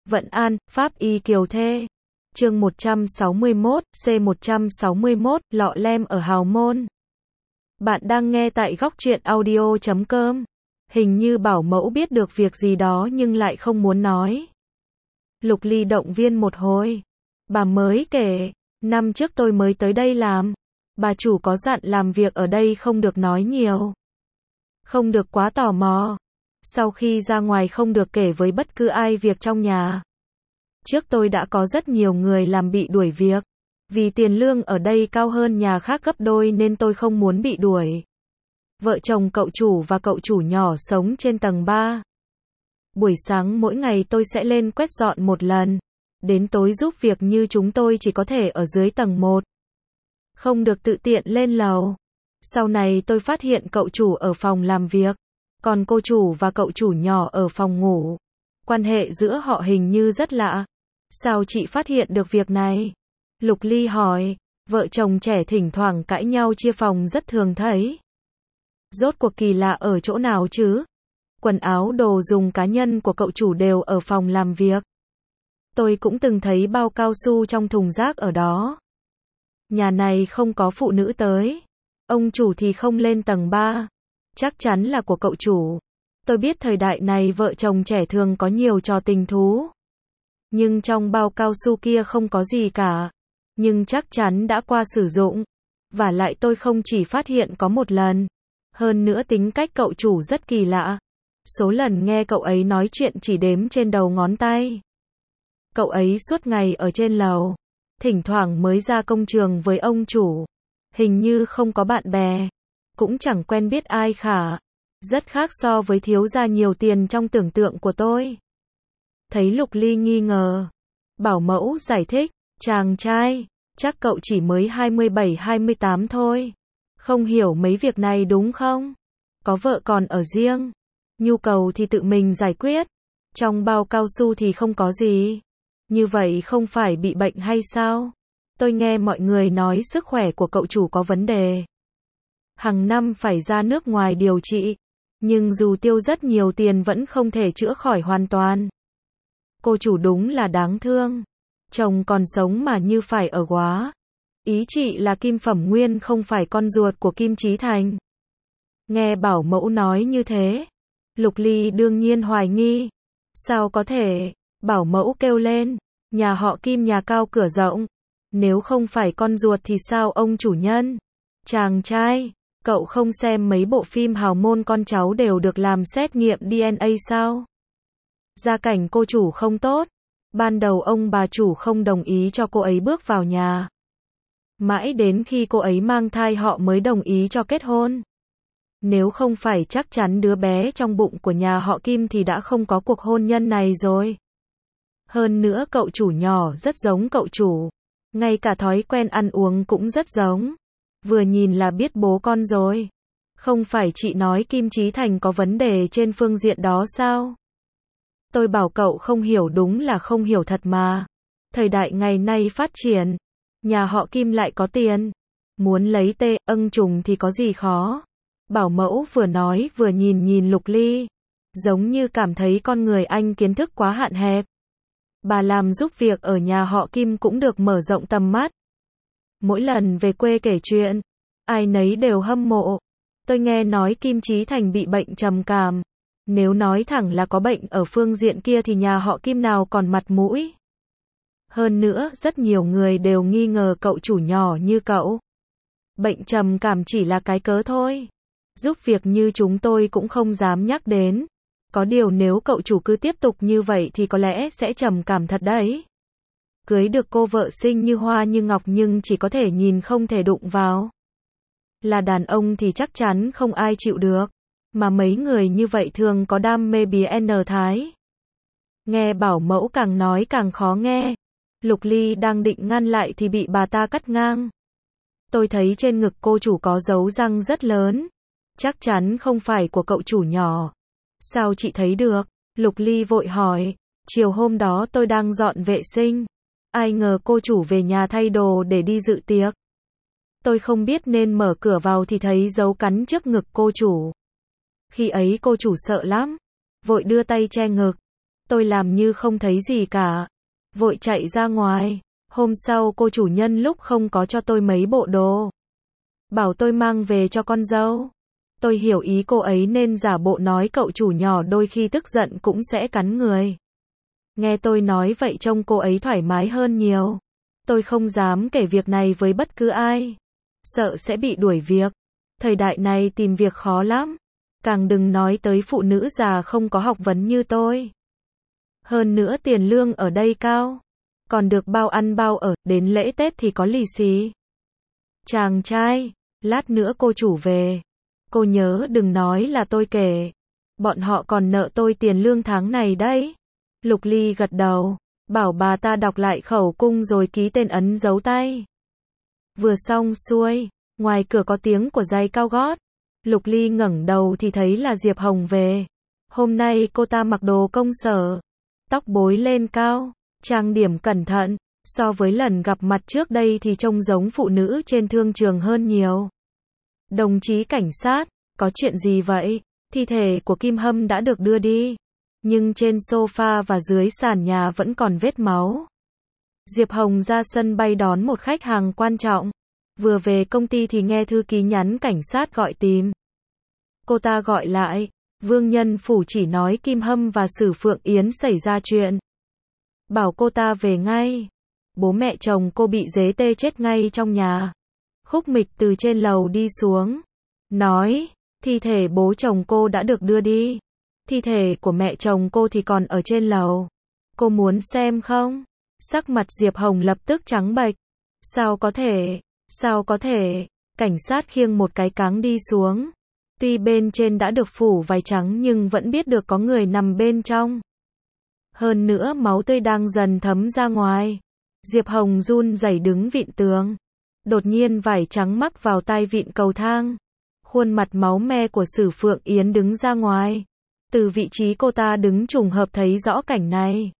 Vận An, Pháp Y Kiều Thê. Chương 161, C161, lọ lem ở Hào Môn. Bạn đang nghe tại góc truyện audio.com. Hình như bảo mẫu biết được việc gì đó nhưng lại không muốn nói. Lục Ly động viên một hồi. Bà mới kể, năm trước tôi mới tới đây làm. Bà chủ có dặn làm việc ở đây không được nói nhiều. Không được quá tò mò. Sau khi ra ngoài không được kể với bất cứ ai việc trong nhà. Trước tôi đã có rất nhiều người làm bị đuổi việc. Vì tiền lương ở đây cao hơn nhà khác gấp đôi nên tôi không muốn bị đuổi. Vợ chồng cậu chủ và cậu chủ nhỏ sống trên tầng 3. Buổi sáng mỗi ngày tôi sẽ lên quét dọn một lần. Đến tối giúp việc như chúng tôi chỉ có thể ở dưới tầng 1. Không được tự tiện lên lầu. Sau này tôi phát hiện cậu chủ ở phòng làm việc. Còn cô chủ và cậu chủ nhỏ ở phòng ngủ. Quan hệ giữa họ hình như rất lạ. Sao chị phát hiện được việc này? Lục Ly hỏi. Vợ chồng trẻ thỉnh thoảng cãi nhau chia phòng rất thường thấy. Rốt cuộc kỳ lạ ở chỗ nào chứ? Quần áo đồ dùng cá nhân của cậu chủ đều ở phòng làm việc. Tôi cũng từng thấy bao cao su trong thùng rác ở đó. Nhà này không có phụ nữ tới. Ông chủ thì không lên tầng 3. Chắc chắn là của cậu chủ. Tôi biết thời đại này vợ chồng trẻ thường có nhiều trò tình thú. Nhưng trong bao cao su kia không có gì cả. Nhưng chắc chắn đã qua sử dụng. Và lại tôi không chỉ phát hiện có một lần. Hơn nữa tính cách cậu chủ rất kỳ lạ. Số lần nghe cậu ấy nói chuyện chỉ đếm trên đầu ngón tay. Cậu ấy suốt ngày ở trên lầu. Thỉnh thoảng mới ra công trường với ông chủ. Hình như không có bạn bè. Cũng chẳng quen biết ai cả. Rất khác so với thiếu gia nhiều tiền trong tưởng tượng của tôi. Thấy Lục Ly nghi ngờ. Bảo mẫu giải thích. Chàng trai, chắc cậu chỉ mới 27-28 thôi. Không hiểu mấy việc này đúng không? Có vợ còn ở riêng. Nhu cầu thì tự mình giải quyết. Trong bao cao su thì không có gì. Như vậy không phải bị bệnh hay sao? Tôi nghe mọi người nói sức khỏe của cậu chủ có vấn đề. Hàng năm phải ra nước ngoài điều trị. Nhưng dù tiêu rất nhiều tiền vẫn không thể chữa khỏi hoàn toàn. Cô chủ đúng là đáng thương. Chồng còn sống mà như phải ở góa. Ý chị là Kim Phẩm Nguyên không phải con ruột của Kim Chí Thành. Nghe bảo mẫu nói như thế. Lục Ly đương nhiên hoài nghi. Sao có thể? Bảo mẫu kêu lên. Nhà họ Kim nhà cao cửa rộng. Nếu không phải con ruột thì sao ông chủ nhân? Chàng trai, cậu không xem mấy bộ phim hào môn con cháu đều được làm xét nghiệm DNA sao? Gia cảnh cô chủ không tốt. Ban đầu ông bà chủ không đồng ý cho cô ấy bước vào nhà. Mãi đến khi cô ấy mang thai họ mới đồng ý cho kết hôn. Nếu không phải chắc chắn đứa bé trong bụng của nhà họ Kim thì đã không có cuộc hôn nhân này rồi. Hơn nữa cậu chủ nhỏ rất giống cậu chủ. Ngay cả thói quen ăn uống cũng rất giống. Vừa nhìn là biết bố con rồi. Không phải chị nói Kim Chí Thành có vấn đề trên phương diện đó sao? Tôi bảo cậu không hiểu đúng là không hiểu thật mà. Thời đại ngày nay phát triển. Nhà họ Kim lại có tiền. Muốn lấy tê, ân trùng thì có gì khó. Bảo mẫu vừa nói vừa nhìn Lục Ly. Giống như cảm thấy con người anh kiến thức quá hạn hẹp. Bà làm giúp việc ở nhà họ Kim cũng được mở rộng tầm mắt. Mỗi lần về quê kể chuyện, ai nấy đều hâm mộ. Tôi nghe nói Kim Chí Thành bị bệnh trầm cảm. Nếu nói thẳng là có bệnh ở phương diện kia thì nhà họ Kim nào còn mặt mũi. Hơn nữa, rất nhiều người đều nghi ngờ cậu chủ nhỏ như cậu. Bệnh trầm cảm chỉ là cái cớ thôi. Giúp việc như chúng tôi cũng không dám nhắc đến. Có điều nếu cậu chủ cứ tiếp tục như vậy thì có lẽ sẽ trầm cảm thật đấy. Cưới được cô vợ xinh như hoa như ngọc nhưng chỉ có thể nhìn không thể đụng vào. Là đàn ông thì chắc chắn không ai chịu được. Mà mấy người như vậy thường có đam mê biến thái. Nghe bảo mẫu càng nói càng khó nghe. Lục Ly đang định ngăn lại thì bị bà ta cắt ngang. Tôi thấy trên ngực cô chủ có dấu răng rất lớn. Chắc chắn không phải của cậu chủ nhỏ. Sao chị thấy được? Lục Ly vội hỏi. Chiều hôm đó tôi đang dọn vệ sinh. Ai ngờ cô chủ về nhà thay đồ để đi dự tiệc. Tôi không biết nên mở cửa vào thì thấy dấu cắn trước ngực cô chủ. Khi ấy cô chủ sợ lắm. Vội đưa tay che ngực. Tôi làm như không thấy gì cả. Vội chạy ra ngoài. Hôm sau cô chủ nhân lúc không có cho tôi mấy bộ đồ. Bảo tôi mang về cho con dâu. Tôi hiểu ý cô ấy nên giả bộ nói cậu chủ nhỏ đôi khi tức giận cũng sẽ cắn người. Nghe tôi nói vậy trông cô ấy thoải mái hơn nhiều. Tôi không dám kể việc này với bất cứ ai. Sợ sẽ bị đuổi việc. Thời đại này tìm việc khó lắm. Càng đừng nói tới phụ nữ già không có học vấn như tôi. Hơn nữa tiền lương ở đây cao. Còn được bao ăn bao ở, đến lễ Tết thì có lì xì. Chàng trai, lát nữa cô chủ về. Cô nhớ đừng nói là tôi kể. Bọn họ còn nợ tôi tiền lương tháng này đấy. Lục Ly gật đầu, bảo bà ta đọc lại khẩu cung rồi ký tên ấn dấu tay. Vừa xong xuôi, ngoài cửa có tiếng của giày cao gót. Lục Ly ngẩng đầu thì thấy là Diệp Hồng về. Hôm nay cô ta mặc đồ công sở, tóc bối lên cao, trang điểm cẩn thận, so với lần gặp mặt trước đây thì trông giống phụ nữ trên thương trường hơn nhiều. Đồng chí cảnh sát, có chuyện gì vậy? Thi thể của Kim Hâm đã được đưa đi, nhưng trên sofa và dưới sàn nhà vẫn còn vết máu. Diệp Hồng ra sân bay đón một khách hàng quan trọng. Vừa về công ty thì nghe thư ký nhắn cảnh sát gọi tìm. Cô ta gọi lại, Vương Nhân Phủ chỉ nói Kim Hâm và Sử Phượng Yến xảy ra chuyện. Bảo cô ta về ngay. Bố mẹ chồng cô bị dế tê chết ngay trong nhà. Khúc Mịch từ trên lầu đi xuống. Nói, thi thể bố chồng cô đã được đưa đi. Thi thể của mẹ chồng cô thì còn ở trên lầu. Cô muốn xem không? Sắc mặt Diệp Hồng lập tức trắng bệch. Sao có thể? Sao có thể? Cảnh sát khiêng một cái cáng đi xuống. Tuy bên trên đã được phủ vải trắng nhưng vẫn biết được có người nằm bên trong. Hơn nữa máu tươi đang dần thấm ra ngoài. Diệp Hồng run rẩy đứng vịn tường. Đột nhiên vải trắng mắc vào tai vịn cầu thang. Khuôn mặt máu me của Sử Phượng Yến đứng ra ngoài. Từ vị trí cô ta đứng trùng hợp thấy rõ cảnh này.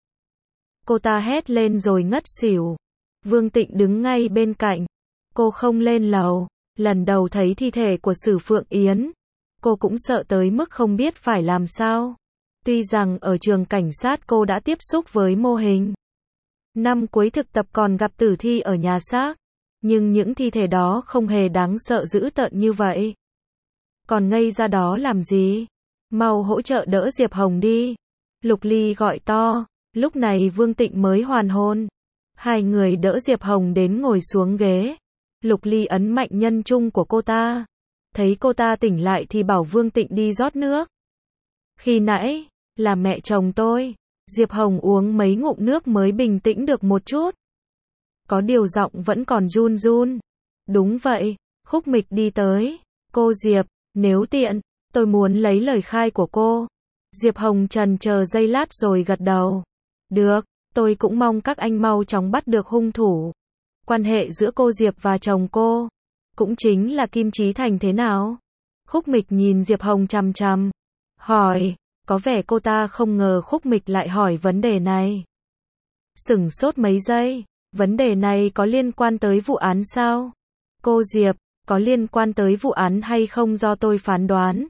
Cô ta hét lên rồi ngất xỉu. Vương Tịnh đứng ngay bên cạnh. Cô không lên lầu. Lần đầu thấy thi thể của Sử Phượng Yến, cô cũng sợ tới mức không biết phải làm sao. Tuy rằng ở trường cảnh sát cô đã tiếp xúc với mô hình. Năm cuối thực tập còn gặp tử thi ở nhà xác. Nhưng những thi thể đó không hề đáng sợ dữ tợn như vậy. Còn ngây ra đó làm gì? Mau hỗ trợ đỡ Diệp Hồng đi. Lục Ly gọi to. Lúc này Vương Tịnh mới hoàn hồn. Hai người đỡ Diệp Hồng đến ngồi xuống ghế. Lục Ly ấn mạnh nhân trung của cô ta. Thấy cô ta tỉnh lại thì bảo Vương Tịnh đi rót nước. Khi nãy, là mẹ chồng tôi. Diệp Hồng uống mấy ngụm nước mới bình tĩnh được một chút. Có điều giọng vẫn còn run run. Đúng vậy, Khúc Mịch đi tới. Cô Diệp, nếu tiện, tôi muốn lấy lời khai của cô. Diệp Hồng chần chờ giây lát rồi gật đầu. Được, tôi cũng mong các anh mau chóng bắt được hung thủ. Quan hệ giữa cô Diệp và chồng cô, cũng chính là Kim Chí Thành thế nào? Khúc Mịch nhìn Diệp Hồng chằm chằm, hỏi, có vẻ cô ta không ngờ Khúc Mịch lại hỏi vấn đề này. Sửng sốt mấy giây, vấn đề này có liên quan tới vụ án sao? Cô Diệp, có liên quan tới vụ án hay không do tôi phán đoán?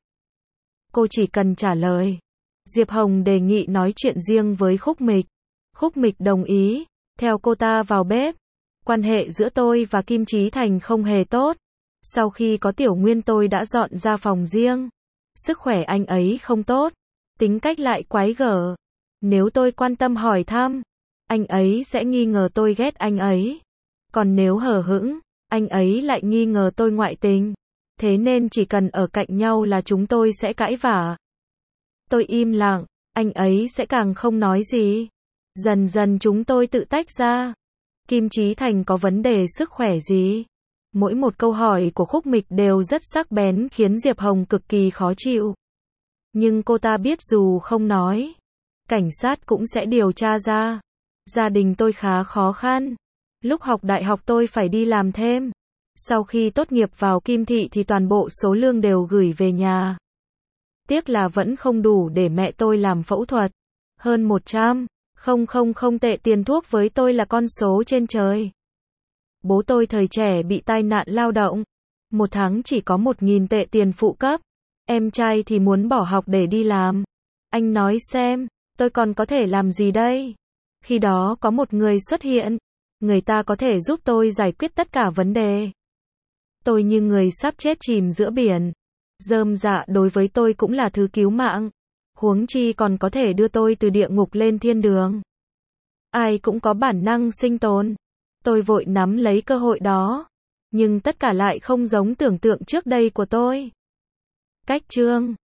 Cô chỉ cần trả lời. Diệp Hồng đề nghị nói chuyện riêng với Khúc Mịch. Khúc Mịch đồng ý, theo cô ta vào bếp. Quan hệ giữa tôi và Kim Chí Thành không hề tốt. Sau khi có Tiểu Nguyên tôi đã dọn ra phòng riêng. Sức khỏe anh ấy không tốt. Tính cách lại quái gở. Nếu tôi quan tâm hỏi thăm, anh ấy sẽ nghi ngờ tôi ghét anh ấy. Còn nếu hờ hững, anh ấy lại nghi ngờ tôi ngoại tình. Thế nên chỉ cần ở cạnh nhau là chúng tôi sẽ cãi vã. Tôi im lặng, anh ấy sẽ càng không nói gì. Dần dần chúng tôi tự tách ra. Kim Chí Thành có vấn đề sức khỏe gì? Mỗi một câu hỏi của Khúc Mịch đều rất sắc bén khiến Diệp Hồng cực kỳ khó chịu. Nhưng cô ta biết dù không nói, cảnh sát cũng sẽ điều tra ra. Gia đình tôi khá khó khăn. Lúc học đại học tôi phải đi làm thêm. Sau khi tốt nghiệp vào Kim Thị thì toàn bộ số lương đều gửi về nhà. Tiếc là vẫn không đủ để mẹ tôi làm phẫu thuật. Hơn 100. Không tệ tiền thuốc với tôi là con số trên trời. Bố tôi thời trẻ bị tai nạn lao động. Một tháng chỉ có 1.000 tệ tiền phụ cấp. Em trai thì muốn bỏ học để đi làm. Anh nói xem, tôi còn có thể làm gì đây? Khi đó có một người xuất hiện, người ta có thể giúp tôi giải quyết tất cả vấn đề. Tôi như người sắp chết chìm giữa biển. Rơm rạ đối với tôi cũng là thứ cứu mạng. Huống chi còn có thể đưa tôi từ địa ngục lên thiên đường. Ai cũng có bản năng sinh tồn. Tôi vội nắm lấy cơ hội đó. Nhưng tất cả lại không giống tưởng tượng trước đây của tôi. Cách chương